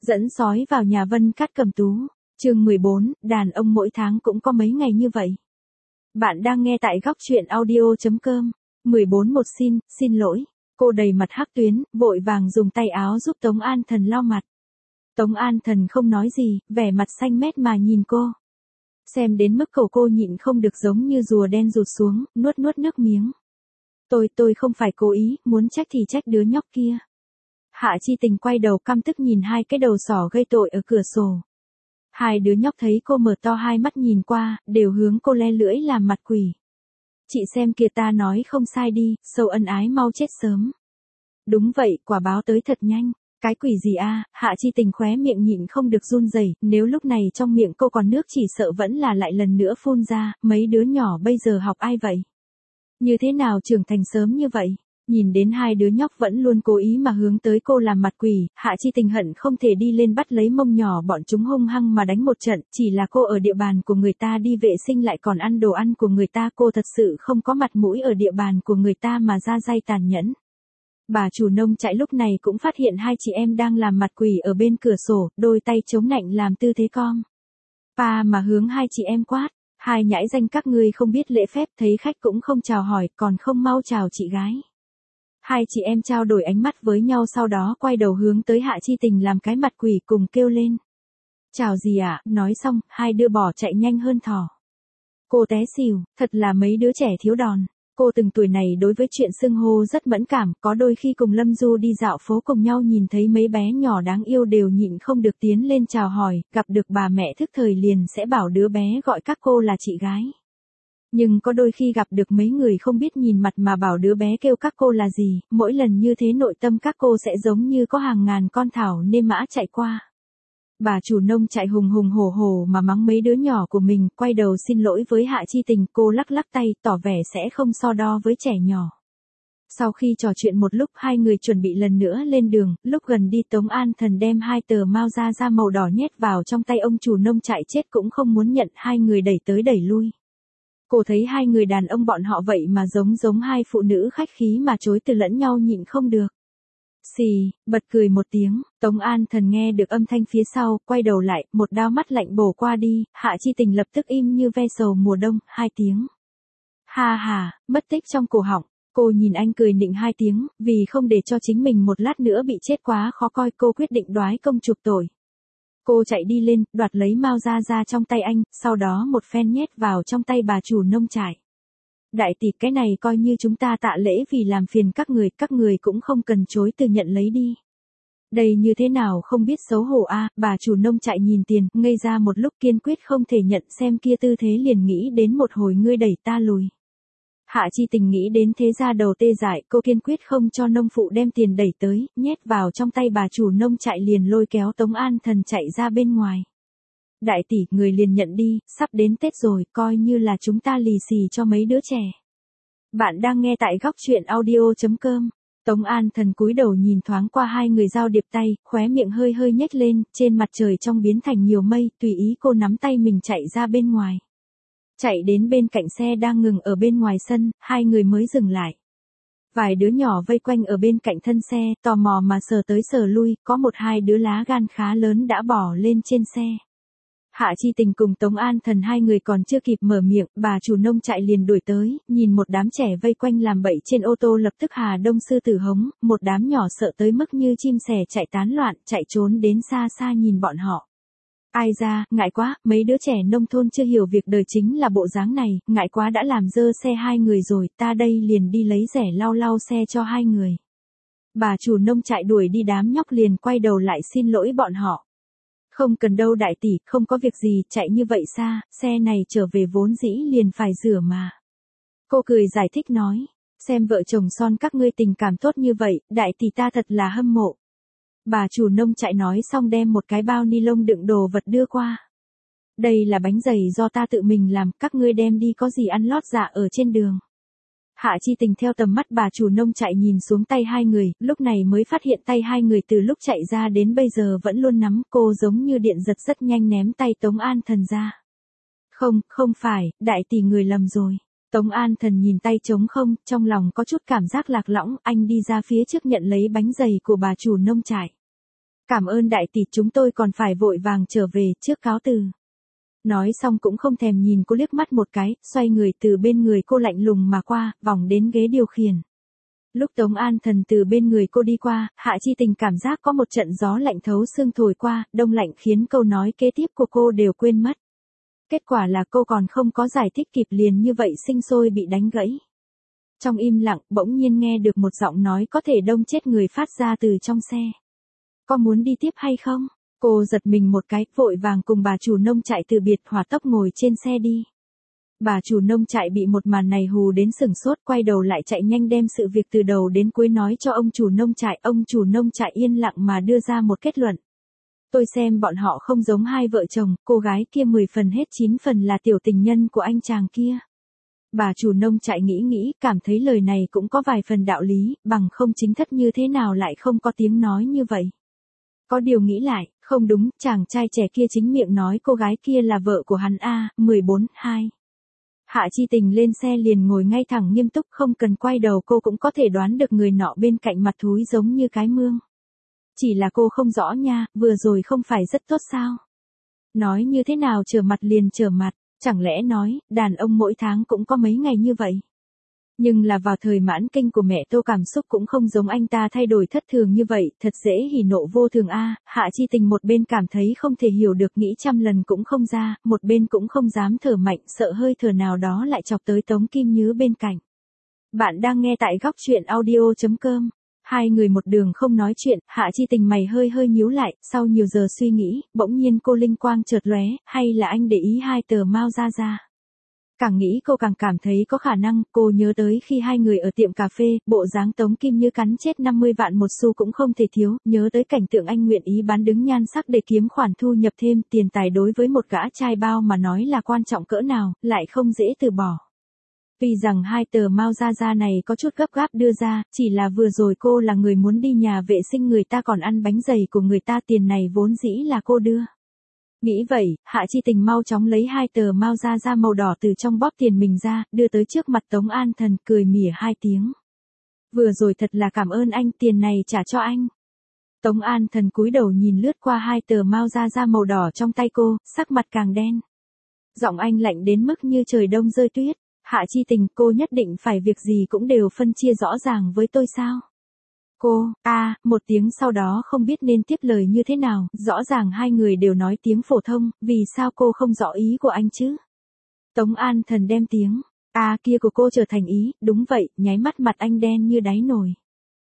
Dẫn sói vào nhà Vân Cát Cầm Tú. Chương 14, đàn ông mỗi tháng cũng có mấy ngày như vậy. Bạn đang nghe tại góc truyện audio.com. 14 một xin lỗi. Cô đầy mặt hắc tuyến, vội vàng dùng tay áo giúp Tống An Thần lau mặt. Tống An Thần không nói gì, vẻ mặt xanh mét mà nhìn cô. Xem đến mức cổ cô nhịn không được giống như rùa đen rụt xuống, nuốt nước miếng. Tôi không phải cố ý, muốn trách thì trách đứa nhóc kia. Hạ Chi Tình quay đầu căm tức nhìn hai cái đầu sỏ gây tội ở cửa sổ. Hai đứa nhóc thấy cô mở to hai mắt nhìn qua, đều hướng cô le lưỡi làm mặt quỷ. Chị xem kìa, ta nói không sai đi, sâu ân ái mau chết sớm. Đúng vậy, quả báo tới thật nhanh. Cái quỷ gì a? Hạ Chi Tình khóe miệng nhịn không được run rẩy, nếu lúc này trong miệng cô còn nước chỉ sợ vẫn là lại lần nữa phun ra, mấy đứa nhỏ bây giờ học ai vậy? Như thế nào trưởng thành sớm như vậy? Nhìn đến hai đứa nhóc vẫn luôn cố ý mà hướng tới cô làm mặt quỷ, Hạ Chi Tình hận không thể đi lên bắt lấy mông nhỏ bọn chúng hung hăng mà đánh một trận, chỉ là cô ở địa bàn của người ta đi vệ sinh lại còn ăn đồ ăn của người ta, cô thật sự không có mặt mũi ở địa bàn của người ta mà ra tay tàn nhẫn. Bà chủ nông trại lúc này cũng phát hiện hai chị em đang làm mặt quỷ ở bên cửa sổ, đôi tay chống nạnh làm tư thế cong. Pa mà hướng hai chị em quát, hai nhãi danh các ngươi không biết lễ phép, thấy khách cũng không chào hỏi, còn không mau chào chị gái. Hai chị em trao đổi ánh mắt với nhau, sau đó quay đầu hướng tới Hạ Chi Tình làm cái mặt quỷ cùng kêu lên. Chào gì ạ? Nói xong, hai đứa bỏ chạy nhanh hơn thỏ. Cô té xỉu, thật là mấy đứa trẻ thiếu đòn. Cô từng tuổi này đối với chuyện xưng hô rất mẫn cảm, có đôi khi cùng Lâm Du đi dạo phố cùng nhau nhìn thấy mấy bé nhỏ đáng yêu đều nhịn không được tiến lên chào hỏi, gặp được bà mẹ thức thời liền sẽ bảo đứa bé gọi các cô là chị gái. Nhưng có đôi khi gặp được mấy người không biết nhìn mặt mà bảo đứa bé kêu các cô là gì, mỗi lần như thế nội tâm các cô sẽ giống như có hàng ngàn con thảo nê mã chạy qua. Bà chủ nông chạy hùng hùng hổ hổ mà mắng mấy đứa nhỏ của mình, quay đầu xin lỗi với Hạ Chi Tình, cô lắc lắc tay, tỏ vẻ sẽ không so đo với trẻ nhỏ. Sau khi trò chuyện một lúc, hai người chuẩn bị lần nữa lên đường, lúc gần đi Tống An Thần đem hai tờ mao da màu đỏ nhét vào trong tay ông chủ nông trại chết cũng không muốn nhận, hai người đẩy tới đẩy lui. Cô thấy hai người đàn ông bọn họ vậy mà giống hai phụ nữ khách khí mà chối từ lẫn nhau nhịn không được. Xì, bật cười một tiếng, Tống An Thần nghe được âm thanh phía sau, quay đầu lại, một đao mắt lạnh bổ qua đi, Hạ Chi Tình lập tức im như ve sầu mùa đông, hai tiếng. Ha ha, mất tích trong cổ họng, cô nhìn anh cười nịnh hai tiếng, vì không để cho chính mình một lát nữa bị chết quá khó coi, cô quyết định đoái công chuộc tội. Cô chạy đi lên, đoạt lấy mao da trong tay anh, sau đó một phen nhét vào trong tay bà chủ nông trại. Đại tỷ, cái này coi như chúng ta tạ lễ vì làm phiền các người cũng không cần chối từ nhận lấy đi. Đây như thế nào không biết xấu hổ a? Bà chủ nông trại nhìn tiền, ngây ra một lúc kiên quyết không thể nhận, xem kia tư thế liền nghĩ đến một hồi ngươi đẩy ta lùi. Hạ Chi Tình nghĩ đến thế ra đầu tê dại, cô kiên quyết không cho nông phụ đem tiền đẩy tới, nhét vào trong tay bà chủ nông trại liền lôi kéo Tống An Thần chạy ra bên ngoài. Đại tỷ, người liền nhận đi, sắp đến Tết rồi, coi như là chúng ta lì xì cho mấy đứa trẻ. Bạn đang nghe tại góc truyện audio.com. Tống An Thần cúi đầu nhìn thoáng qua hai người giao điệp tay, khóe miệng hơi nhếch lên, trên mặt trời trong biến thành nhiều mây, tùy ý cô nắm tay mình chạy ra bên ngoài. Chạy đến bên cạnh xe đang ngừng ở bên ngoài sân, hai người mới dừng lại. Vài đứa nhỏ vây quanh ở bên cạnh thân xe, tò mò mà sờ tới sờ lui, có một hai đứa lá gan khá lớn đã bỏ lên trên xe. Hạ Chi Tình cùng Tống An Thần hai người còn chưa kịp mở miệng, bà chủ nông trại liền đuổi tới, nhìn một đám trẻ vây quanh làm bậy trên ô tô lập tức Hà Đông sư tử hống, một đám nhỏ sợ tới mức như chim sẻ chạy tán loạn, chạy trốn đến xa xa nhìn bọn họ. Ai ra, ngại quá, mấy đứa trẻ nông thôn chưa hiểu việc đời chính là bộ dáng này, ngại quá đã làm dơ xe hai người rồi, ta đây liền đi lấy rẻ lau xe cho hai người. Bà chủ nông trại đuổi đi đám nhóc liền quay đầu lại xin lỗi bọn họ. Không cần đâu đại tỷ, không có việc gì, chạy như vậy xa, xe này trở về vốn dĩ liền phải rửa mà. Cô cười giải thích nói, xem vợ chồng son các ngươi tình cảm tốt như vậy, đại tỷ ta thật là hâm mộ. Bà chủ nông trại nói xong đem một cái bao ni lông đựng đồ vật đưa qua. Đây là bánh dày do ta tự mình làm, các ngươi đem đi có gì ăn lót dạ ở trên đường. Hạ Chi Tình theo tầm mắt bà chủ nông trại nhìn xuống tay hai người, lúc này mới phát hiện tay hai người từ lúc chạy ra đến bây giờ vẫn luôn nắm, cô giống như điện giật rất nhanh ném tay Tống An Thần ra. Không phải, đại tỷ người lầm rồi. Tống An Thần nhìn tay trống không, trong lòng có chút cảm giác lạc lõng, anh đi ra phía trước nhận lấy bánh dày của bà chủ nông trại. Cảm ơn đại tỷ, chúng tôi còn phải vội vàng trở về, trước cáo từ. Nói xong cũng không thèm nhìn cô liếc mắt một cái, xoay người từ bên người cô lạnh lùng mà qua, vòng đến ghế điều khiển. Lúc Tống An Thần từ bên người cô đi qua, Hạ Chi Tình cảm giác có một trận gió lạnh thấu xương thổi qua, đông lạnh khiến câu nói kế tiếp của cô đều quên mất. Kết quả là cô còn không có giải thích kịp liền như vậy sinh sôi bị đánh gãy. Trong im lặng, bỗng nhiên nghe được một giọng nói có thể đông chết người phát ra từ trong xe. Có muốn đi tiếp hay không? Cô giật mình một cái, vội vàng cùng bà chủ nông trại từ biệt, hỏa tốc ngồi trên xe đi. Bà chủ nông trại bị một màn này hù đến sừng sốt, quay đầu lại chạy nhanh đem sự việc từ đầu đến cuối nói cho ông chủ nông trại. Ông chủ nông trại yên lặng mà đưa ra một kết luận. Tôi xem bọn họ không giống hai vợ chồng, cô gái kia 10 phần hết 9 phần là tiểu tình nhân của anh chàng kia. Bà chủ nông trại nghĩ, cảm thấy lời này cũng có vài phần đạo lý, bằng không chính thất như thế nào lại không có tiếng nói như vậy. Có điều nghĩ lại, không đúng, chàng trai trẻ kia chính miệng nói cô gái kia là vợ của hắn a. 14:2. Hạ Chi Tình lên xe liền ngồi ngay thẳng nghiêm túc, không cần quay đầu cô cũng có thể đoán được người nọ bên cạnh mặt thúi giống như cái mương. Chỉ là cô không rõ nha, vừa rồi không phải rất tốt sao? Nói như thế nào trở mặt liền trở mặt, chẳng lẽ nói, đàn ông mỗi tháng cũng có mấy ngày như vậy? Nhưng là vào thời mãn kinh của mẹ Tô cảm xúc cũng không giống anh ta thay đổi thất thường như vậy, thật dễ hỉ nộ vô thường a. Hạ Chi Tình một bên cảm thấy không thể hiểu được, nghĩ trăm lần cũng không ra, một bên cũng không dám thở mạnh, sợ hơi thở nào đó lại chọc tới Tống Kim Nhứ bên cạnh. Bạn đang nghe tại góc truyện audio.com. Hai người một đường không nói chuyện, Hạ Chi Tình mày hơi nhíu lại, sau nhiều giờ suy nghĩ, bỗng nhiên cô linh quang chợt lóe, hay là anh để ý hai tờ Mao ra. Càng nghĩ cô càng cảm thấy có khả năng, cô nhớ tới khi hai người ở tiệm cà phê, bộ dáng Tống Kim Như cắn chết 50 vạn một xu cũng không thể thiếu, nhớ tới cảnh tượng anh nguyện ý bán đứng nhan sắc để kiếm khoản thu nhập thêm, tiền tài đối với một gã trai bao mà nói là quan trọng cỡ nào, lại không dễ từ bỏ. Tuy rằng hai tờ Mao ra này có chút gấp gáp đưa ra, chỉ là vừa rồi cô là người muốn đi nhà vệ sinh người ta còn ăn bánh dày của người ta, tiền này vốn dĩ là cô đưa. Nghĩ vậy, Hạ Chi Tình mau chóng lấy hai tờ Mao ra màu đỏ từ trong bóp tiền mình ra, đưa tới trước mặt Tống An Thần, cười mỉa hai tiếng. Vừa rồi thật là cảm ơn anh, tiền này trả cho anh. Tống An Thần cúi đầu nhìn lướt qua hai tờ Mao ra màu đỏ trong tay cô, sắc mặt càng đen. Giọng anh lạnh đến mức như trời đông rơi tuyết. Hạ Chi Tình, cô nhất định phải việc gì cũng đều phân chia rõ ràng với tôi sao? Cô, một tiếng sau đó không biết nên tiếp lời như thế nào, rõ ràng hai người đều nói tiếng phổ thông, vì sao cô không rõ ý của anh chứ? Tống An Thần đem tiếng, kia của cô trở thành ý, đúng vậy, nháy mắt mặt anh đen như đáy nồi.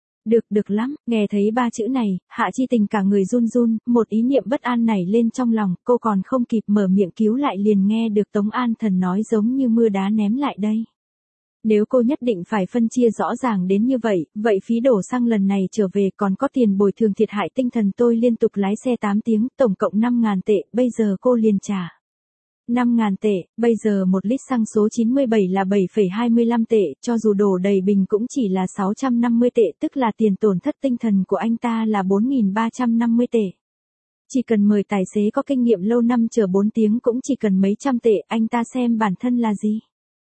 Được lắm, nghe thấy ba chữ này, Hạ Chi Tình cả người run, một ý niệm bất an nảy lên trong lòng, cô còn không kịp mở miệng cứu lại liền nghe được Tống An Thần nói giống như mưa đá ném lại đây. Nếu cô nhất định phải phân chia rõ ràng đến như vậy, vậy phí đổ xăng lần này trở về còn có tiền bồi thường thiệt hại tinh thần tôi liên tục lái xe 8 tiếng, tổng cộng 5.000 tệ, bây giờ cô liền trả. 5.000 tệ, bây giờ một lít xăng số 97 là 7,25 tệ, cho dù đổ đầy bình cũng chỉ là 650 tệ, tức là tiền tổn thất tinh thần của anh ta là 4.350 tệ. Chỉ cần mời tài xế có kinh nghiệm lâu năm chờ 4 tiếng cũng chỉ cần mấy trăm tệ, anh ta xem bản thân là gì?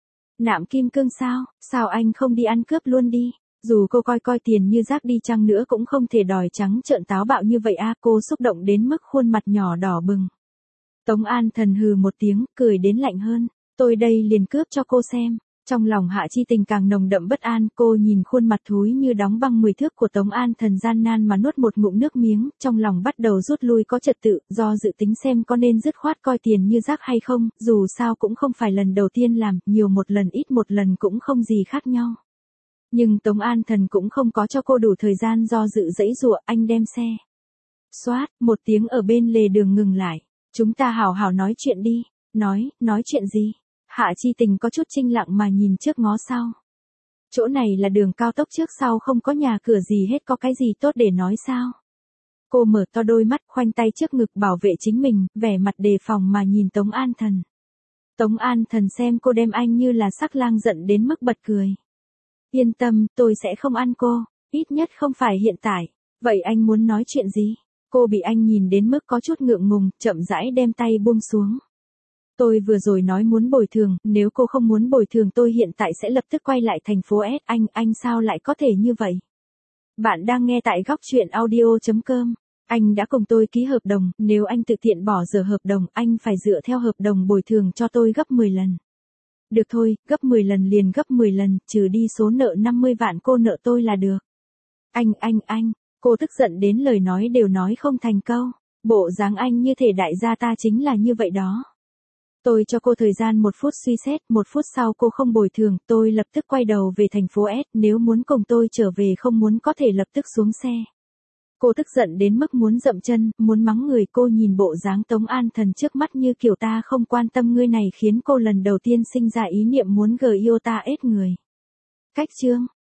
Nạm kim cương sao anh không đi ăn cướp luôn đi? Dù cô coi tiền như rác đi chăng nữa cũng không thể đòi trắng trợn táo bạo như vậy cô xúc động đến mức khuôn mặt nhỏ đỏ bừng. Tống An Thần hừ một tiếng, cười đến lạnh hơn, tôi đây liền cướp cho cô xem. Trong lòng Hạ Chi Tình càng nồng đậm bất an, cô nhìn khuôn mặt thúi như đóng băng 10 thước của Tống An Thần gian nan mà nuốt một ngụm nước miếng, trong lòng bắt đầu rút lui có trật tự, do dự tính xem có nên dứt khoát coi tiền như rác hay không, dù sao cũng không phải lần đầu tiên làm, nhiều một lần ít một lần cũng không gì khác nhau. Nhưng Tống An Thần cũng không có cho cô đủ thời gian do dự dãy dụa, anh đem xe. Xoát, một tiếng ở bên lề đường ngừng lại, chúng ta hào hào nói chuyện đi, nói chuyện gì? Hạ Chi Tình có chút chinh lặng mà nhìn trước ngó sau. Chỗ này là đường cao tốc trước sau không có nhà cửa gì hết, có cái gì tốt để nói sao? Cô mở to đôi mắt khoanh tay trước ngực bảo vệ chính mình, vẻ mặt đề phòng mà nhìn Tống An Thần. Tống An Thần xem cô đem anh như là sắc lang giận đến mức bật cười. Yên tâm, tôi sẽ không ăn cô, ít nhất không phải hiện tại. Vậy anh muốn nói chuyện gì? Cô bị anh nhìn đến mức có chút ngượng ngùng, chậm rãi đem tay buông xuống. Tôi vừa rồi nói muốn bồi thường, nếu cô không muốn bồi thường tôi hiện tại sẽ lập tức quay lại thành phố S. Anh sao lại có thể như vậy? Bạn đang nghe tại góc truyện audio.com. Anh đã cùng tôi ký hợp đồng, nếu anh tự tiện bỏ dở hợp đồng, anh phải dựa theo hợp đồng bồi thường cho tôi gấp 10 lần. Được thôi, gấp 10 lần liền gấp 10 lần, trừ đi số nợ 50 vạn cô nợ tôi là được. Anh, cô tức giận đến lời nói đều nói không thành câu. Bộ dáng anh như thể đại gia ta chính là như vậy đó. Tôi cho cô thời gian 1 phút suy xét, 1 phút sau cô không bồi thường, tôi lập tức quay đầu về thành phố S, nếu muốn cùng tôi trở về không muốn có thể lập tức xuống xe. Cô tức giận đến mức muốn dậm chân, muốn mắng người. Cô nhìn bộ dáng Tống An Thần trước mắt như kiểu ta không quan tâm ngươi này khiến cô lần đầu tiên sinh ra ý niệm muốn GIOTA ết người. Cách chương